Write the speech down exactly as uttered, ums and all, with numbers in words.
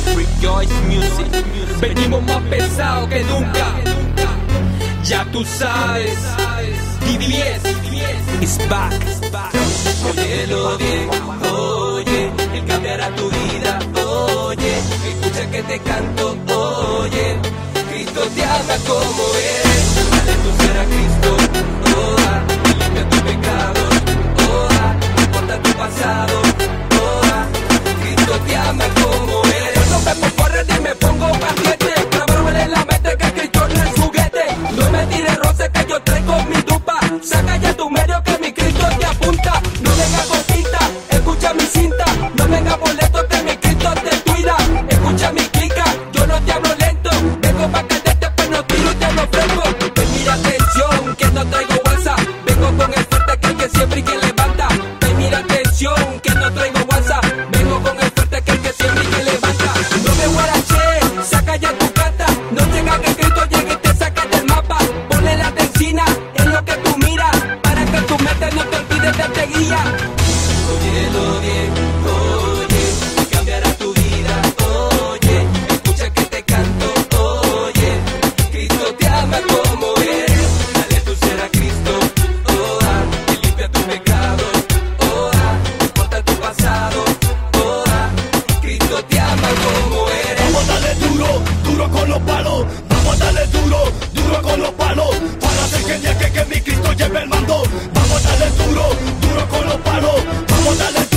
Rejoice Music. Venimos más pesados que nunca. Ya tú sabes. D B S is back. Óyelo bien, oye, Él cambiará tu vida, oye, escucha que te canto, oye, Cristo te ama como eres, dale tu ser a Cristo, oa, y limpia tus pecados, oa, no importa tu pasado, oa, Cristo te ama como eres. Cuando me pongo a reír me pongo paciente, grabarme en la mente que Cristo no es juguete, no me tires roces que yo traigo mi dupa, saca ya tu medio que mi Cristo te apunta, no venga cosita, escucha mi cinta, no venga boleto que mi Cristo te cuida, escucha mi clica, yo no te hablo lento, vengo pa' callarte pues no tiro y te lo fresco, pues mira atención que no traigo WhatsApp, vengo con el fuerte que el que siempre y que levanta, pues mira atención que no traigo WhatsApp, vengo con el fuerte que el que siempre y que levanta, no me guarache, saca ya tu carta, no llega que Cristo llegue y te saca del mapa, ponle la tencina en lo que tú miras, para que tu mente no te olvides de te guía. Óyelo bien, oye, cambiará tu vida, oye, escucha que te canto, oye, Cristo te ama como eres, dale tu ser a Cristo, oa, y limpia tus pecados, oa, no importa tu pasado, oa, Cristo te ama como eres. Vamos a darle duro, duro con los palos, vamos a darle duro, duro con los palos, para hacer que llegue que mi Cristo lleve el mando, vamos a darle duro, duro con los palos, vamos a darle